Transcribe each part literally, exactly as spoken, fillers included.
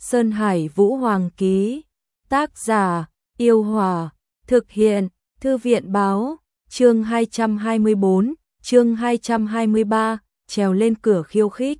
Sơn Hải Vũ Hoàng ký. Tác giả: Yêu Hòa. Thực hiện: Thư viện báo. Chương hai trăm hai mươi bốn, chương hai trăm hai mươi ba, trèo lên cửa khiêu khích.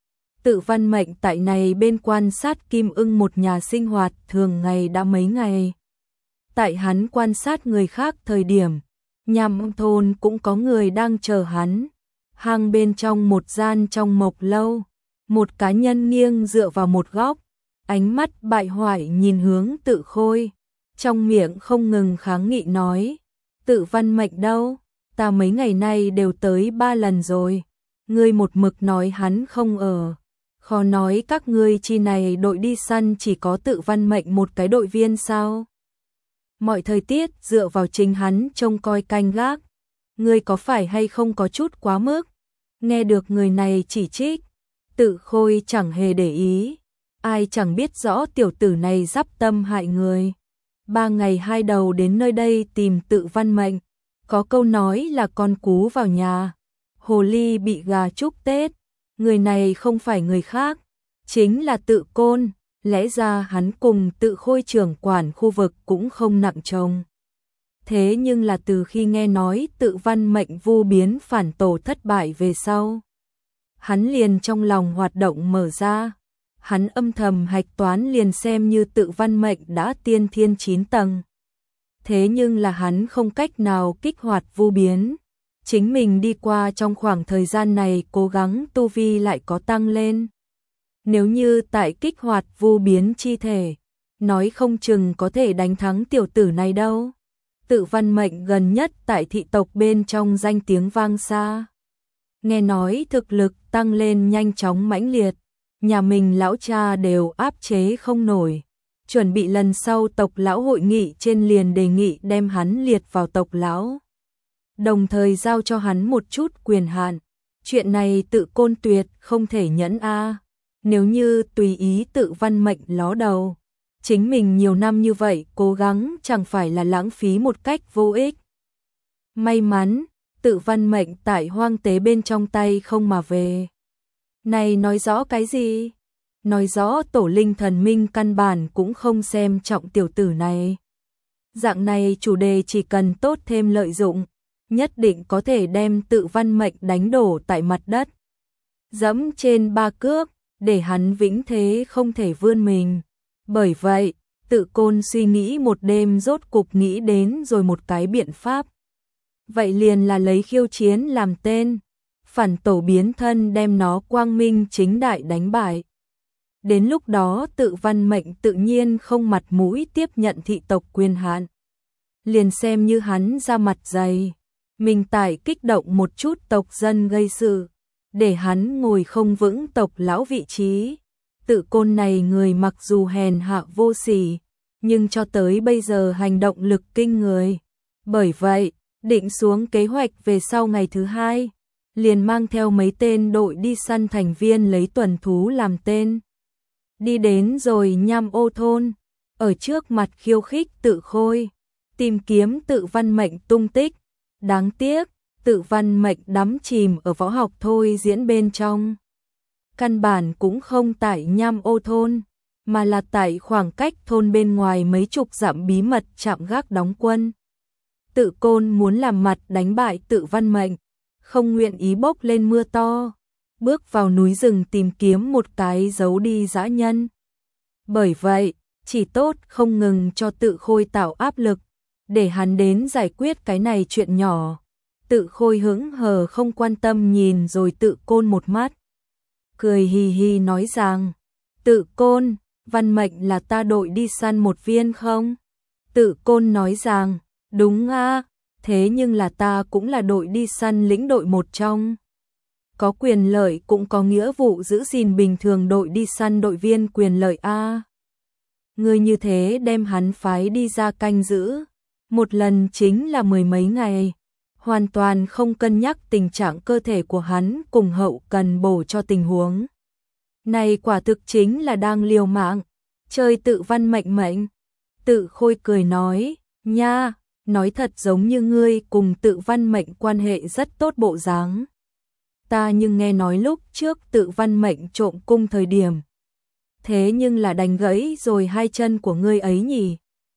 Tự Văn Mệnh tại này bên quan sát Kim Ưng một nhà sinh hoạt thường ngày đã mấy ngày. Tại hắn quan sát người khác thời điểm, nhằm thôn cũng có người đang chờ hắn. Hang bên trong một gian trong mộc lâu, một cá nhân nghiêng dựa vào một góc, ánh mắt bại hoại nhìn hướng Tự Khôi, trong miệng không ngừng kháng nghị nói: Tự Văn Mệnh đâu? Ta mấy ngày nay đều tới ba lần rồi. Ngươi một mực nói hắn không ở. Khó nói các ngươi chi này đội đi săn chỉ có Tự Văn Mệnh một cái đội viên sao? Mọi thời tiết dựa vào chính hắn trông coi canh gác. Ngươi có phải hay không có chút quá mức? Nghe được người này chỉ trích, Tự Khôi chẳng hề để ý. Ai chẳng biết rõ tiểu tử này dắp tâm hại người. Ba ngày hai đầu đến nơi đây tìm Tự Văn Mệnh. Có câu nói là con cú vào nhà, hồ ly bị gà chúc Tết. Người này không phải người khác, chính là Tự Côn. Lẽ ra hắn cùng Tự Khôi trưởng quản khu vực cũng không nặng trông. Thế nhưng là từ khi nghe nói Tự Văn Mệnh vu biến phản tổ thất bại về sau, hắn liền trong lòng hoạt động mở ra. Hắn âm thầm hạch toán liền xem như Tự Văn Mệnh đã tiên thiên chín tầng. Thế nhưng là hắn không cách nào kích hoạt vu biến. Chính mình đi qua trong khoảng thời gian này cố gắng tu vi lại có tăng lên. Nếu như tại kích hoạt vu biến chi thể, nói không chừng có thể đánh thắng tiểu tử này đâu. Tự Văn Mệnh gần nhất tại thị tộc bên trong danh tiếng vang xa. Nghe nói thực lực tăng lên nhanh chóng mãnh liệt, nhà mình lão cha đều áp chế không nổi. Chuẩn bị lần sau tộc lão hội nghị trên liền đề nghị đem hắn liệt vào tộc lão, đồng thời giao cho hắn một chút quyền hạn. Chuyện này Tự Côn tuyệt không thể nhẫn a. Nếu như tùy ý Tự Văn Mệnh ló đầu, chính mình nhiều năm như vậy cố gắng chẳng phải là lãng phí một cách vô ích. May mắn, Tự Văn Mệnh tại hoang tế bên trong tay không mà về. Này nói rõ cái gì? Nói rõ tổ linh thần minh căn bản cũng không xem trọng tiểu tử này. Dạng này chủ đề chỉ cần tốt thêm lợi dụng, nhất định có thể đem Tự Văn Mệnh đánh đổ tại mặt đất, dẫm trên ba cước, để hắn vĩnh thế không thể vươn mình. Bởi vậy, Tự Côn suy nghĩ một đêm rốt cục nghĩ đến rồi một cái biện pháp. Vậy liền là lấy khiêu chiến làm tên, phản tổ biến thân đem nó quang minh chính đại đánh bại. Đến lúc đó Tự Văn Mệnh tự nhiên không mặt mũi tiếp nhận thị tộc quyền hạn. Liền xem như hắn ra mặt dày, mình tại kích động một chút tộc dân gây sự, để hắn ngồi không vững tộc lão vị trí. Tự Côn này người mặc dù hèn hạ vô sỉ, nhưng cho tới bây giờ hành động lực kinh người. Bởi vậy, định xuống kế hoạch về sau ngày thứ hai, liền mang theo mấy tên đội đi săn thành viên lấy tuần thú làm tên. Đi đến rồi Nham Ô thôn, ở trước mặt khiêu khích Tự Khôi, tìm kiếm Tự Văn Mệnh tung tích. Đáng tiếc, Tự Văn Mệnh đắm chìm ở võ học thôi diễn bên trong. Căn bản cũng không tại Nham Ô thôn, mà là tại khoảng cách thôn bên ngoài mấy chục dặm bí mật trạm gác đóng quân. Tự Côn muốn làm mặt đánh bại Tự Văn Mệnh, không nguyện ý bốc lên mưa to, bước vào núi rừng tìm kiếm một cái giấu đi dã nhân. Bởi vậy, chỉ tốt không ngừng cho Tự Khôi tạo áp lực, để hắn đến giải quyết cái này chuyện nhỏ. Tự Khôi hững hờ không quan tâm nhìn rồi Tự Côn một mắt, cười hì hì nói rằng: Tự Côn, Văn Mệnh là ta đội đi săn một viên không? Tự Côn nói rằng: đúng a, thế nhưng là ta cũng là đội đi săn lĩnh đội một trong. Có quyền lợi cũng có nghĩa vụ giữ gìn bình thường đội đi săn đội viên quyền lợi a. Người như thế đem hắn phái đi ra canh giữ, một lần chính là mười mấy ngày, hoàn toàn không cân nhắc tình trạng cơ thể của hắn cùng hậu cần bổ cho tình huống. Này quả thực chính là đang liều mạng, chơi Tự Văn Mệnh mệnh. Tự Khôi cười nói: nha, nói thật giống như ngươi cùng Tự Văn Mệnh quan hệ rất tốt bộ dáng. Ta nhưng nghe nói lúc trước Tự Văn Mệnh trộm cung thời điểm, thế nhưng là đánh gãy rồi hai chân của ngươi ấy nhỉ.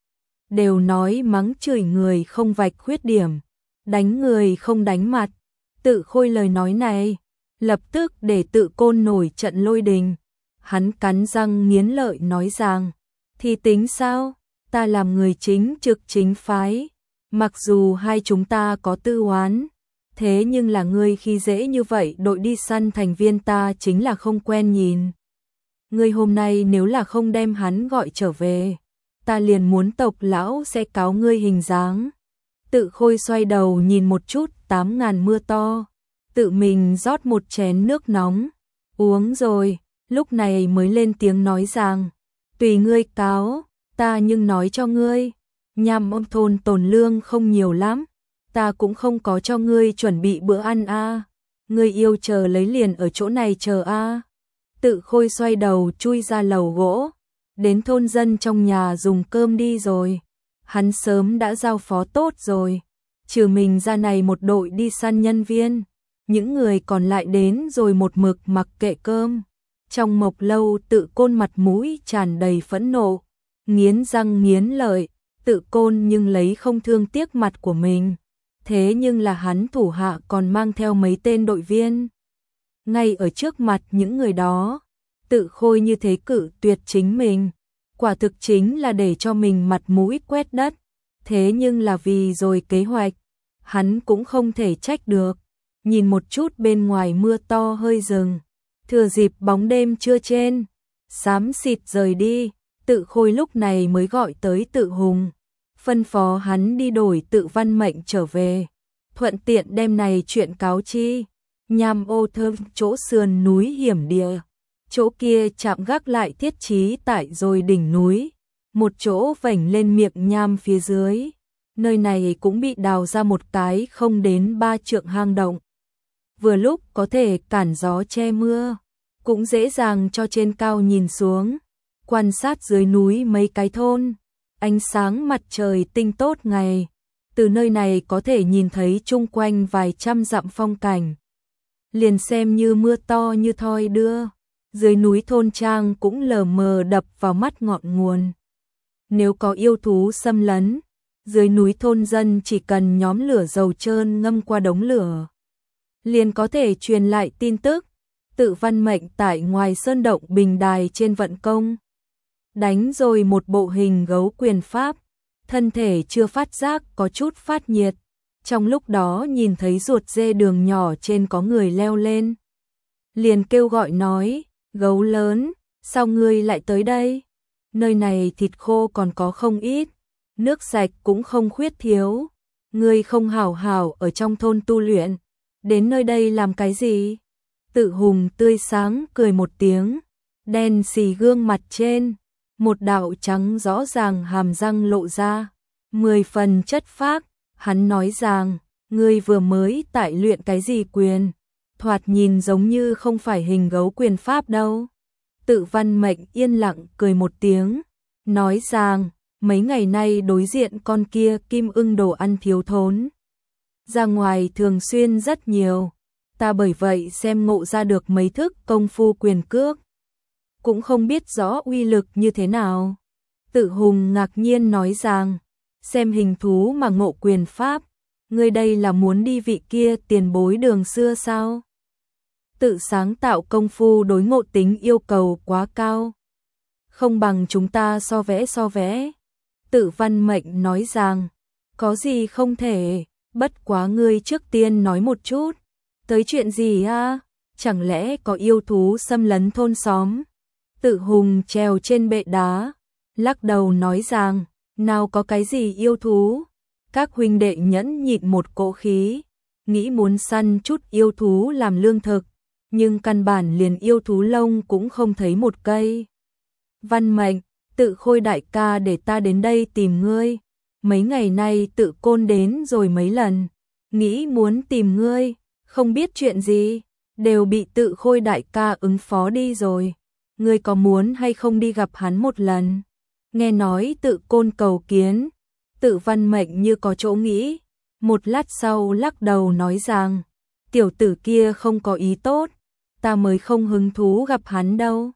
Đều nói mắng chửi người không vạch khuyết điểm, đánh người không đánh mặt. Tự Khôi lời nói này, lập tức để Tự Côn nổi trận lôi đình. Hắn cắn răng nghiến lợi nói rằng, thì tính sao, ta làm người chính trực chính phái, mặc dù hai chúng ta có tư oán, thế nhưng là ngươi khi dễ như vậy đội đi săn thành viên ta chính là không quen nhìn. Ngươi hôm nay nếu là không đem hắn gọi trở về, ta liền muốn tộc lão sẽ cáo ngươi hình dáng. Tự Khôi xoay đầu nhìn một chút tám ngàn mưa to, tự mình rót một chén nước nóng, uống rồi, lúc này mới lên tiếng nói rằng, tùy ngươi cáo, ta nhưng nói cho ngươi, nhằm ông thôn tồn lương không nhiều lắm, ta cũng không có cho ngươi chuẩn bị bữa ăn a, à. Ngươi yêu chờ lấy liền ở chỗ này chờ a. À. Tự Khôi xoay đầu chui ra lầu gỗ, đến thôn dân trong nhà dùng cơm đi rồi. Hắn sớm đã giao phó tốt rồi, trừ mình ra này một đội đi săn nhân viên, những người còn lại đến rồi một mực mặc kệ cơm. Trong Mộc Lâu Tự Côn mặt mũi tràn đầy phẫn nộ, nghiến răng nghiến lợi, Tự Côn nhưng lấy không thương tiếc mặt của mình. Thế nhưng là hắn thủ hạ còn mang theo mấy tên đội viên. Ngay ở trước mặt những người đó, Tự Khôi như thế cự tuyệt chính mình, quả thực chính là để cho mình mặt mũi quét đất. Thế nhưng là vì rồi kế hoạch, hắn cũng không thể trách được. Nhìn một chút bên ngoài mưa to hơi dừng, thừa dịp bóng đêm trưa trên, xám xịt rời đi, Tự Khôi lúc này mới gọi tới Tự Hùng, phân phó hắn đi đổi Tự Văn Mệnh trở về, thuận tiện đem này chuyện cáo chi. Nham ô thơm chỗ sườn núi hiểm địa, chỗ kia chạm gác lại thiết trí tại rồi đỉnh núi, một chỗ vảnh lên miệng nham phía dưới, nơi này cũng bị đào ra một cái không đến ba trượng hang động. Vừa lúc có thể cản gió che mưa, cũng dễ dàng cho trên cao nhìn xuống, quan sát dưới núi mấy cái thôn, ánh sáng mặt trời tinh tốt ngày, từ nơi này có thể nhìn thấy chung quanh vài trăm dặm phong cảnh. Liền xem như mưa to như thoi đưa, dưới núi thôn trang cũng lờ mờ đập vào mắt ngọn nguồn. Nếu có yêu thú xâm lấn, dưới núi thôn dân chỉ cần nhóm lửa dầu trơn ngâm qua đống lửa, liền có thể truyền lại tin tức. Tự Văn Mệnh tại ngoài sơn động bình đài trên vận công, đánh rồi một bộ hình gấu quyền pháp, thân thể chưa phát giác có chút phát nhiệt. Trong lúc đó nhìn thấy ruột dê đường nhỏ trên có người leo lên, liền kêu gọi nói, gấu lớn, sao ngươi lại tới đây? Nơi này thịt khô còn có không ít, nước sạch cũng không khuyết thiếu, ngươi không hảo hảo ở trong thôn tu luyện, đến nơi đây làm cái gì? Tự Hùng tươi sáng cười một tiếng, đen xì gương mặt trên, một đạo trắng rõ ràng hàm răng lộ ra, mười phần chất phác. Hắn nói rằng, ngươi vừa mới tại luyện cái gì quyền, thoạt nhìn giống như không phải hình gấu quyền pháp đâu. Tự Văn Mệnh yên lặng cười một tiếng, nói rằng, mấy ngày nay đối diện con kia kim ưng đồ ăn thiếu thốn, ra ngoài thường xuyên rất nhiều, ta bởi vậy xem ngộ ra được mấy thức công phu quyền cước, cũng không biết rõ uy lực như thế nào. Tự Hùng ngạc nhiên nói rằng, xem hình thú mà ngộ quyền pháp, ngươi đây là muốn đi vị kia tiền bối đường xưa sao? Tự sáng tạo công phu đối ngộ tính yêu cầu quá cao, không bằng chúng ta so vẽ so vẽ. Tự Văn Mệnh nói rằng, có gì không thể, bất quá ngươi trước tiên nói một chút, tới chuyện gì a? Chẳng lẽ có yêu thú xâm lấn thôn xóm? Tự Hùng trèo trên bệ đá, lắc đầu nói rằng, nào có cái gì yêu thú, các huynh đệ nhẫn nhịn một cỗ khí, nghĩ muốn săn chút yêu thú làm lương thực, nhưng căn bản liền yêu thú lông cũng không thấy một cây. Văn Mệnh, Tự Khôi đại ca để ta đến đây tìm ngươi, mấy ngày nay Tự Côn đến rồi mấy lần, nghĩ muốn tìm ngươi, không biết chuyện gì, đều bị Tự Khôi đại ca ứng phó đi rồi, ngươi có muốn hay không đi gặp hắn một lần? Nghe nói Tự Côn cầu kiến, Tự Văn Mệnh như có chỗ nghĩ, một lát sau lắc đầu nói rằng, tiểu tử kia không có ý tốt, ta mới không hứng thú gặp hắn đâu.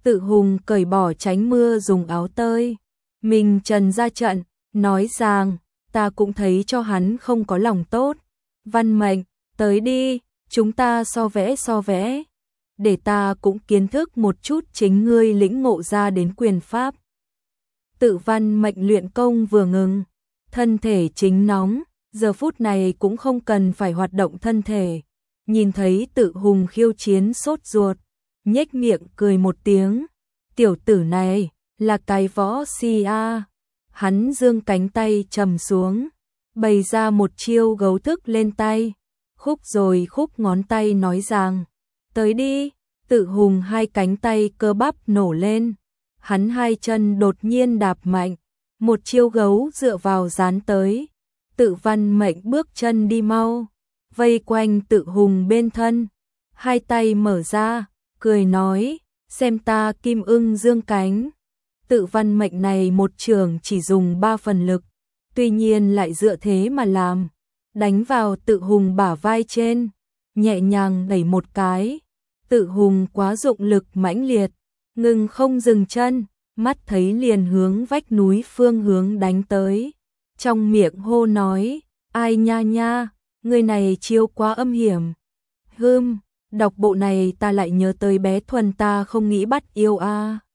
Tự Hùng cởi bỏ tránh mưa dùng áo tơi mình trần ra trận, nói rằng, ta cũng thấy cho hắn không có lòng tốt. Văn Mệnh, tới đi, chúng ta so vẽ so vẽ, để ta cũng kiến thức một chút chính ngươi lĩnh ngộ ra đến quyền pháp. Tự Văn Mệnh luyện công vừa ngừng, thân thể chính nóng, giờ phút này cũng không cần phải hoạt động thân thể. Nhìn thấy Tự Hùng khiêu chiến sốt ruột, nhếch miệng cười một tiếng, tiểu tử này là cái võ si a. Hắn giương cánh tay trầm xuống, bày ra một chiêu gấu thức lên tay, khúc rồi khúc ngón tay nói rằng, tới đi. Tự Hùng hai cánh tay cơ bắp nổ lên, hắn hai chân đột nhiên đạp mạnh, một chiêu gấu dựa vào dán tới. Tự Văn Mệnh bước chân đi mau, vây quanh Tự Hùng bên thân, hai tay mở ra, cười nói, xem ta kim ưng dương cánh. Tự Văn Mệnh này một trường chỉ dùng ba phần lực, tuy nhiên lại dựa thế mà làm, đánh vào Tự Hùng bả vai trên, nhẹ nhàng đẩy một cái. Tự Hùng quá dụng lực mãnh liệt, ngừng không dừng chân, mắt thấy liền hướng vách núi phương hướng đánh tới. Trong miệng hô nói, ai nha nha, người này chiêu quá âm hiểm. Hưm, đọc bộ này ta lại nhớ tới bé Thuần ta không nghĩ bắt yêu a.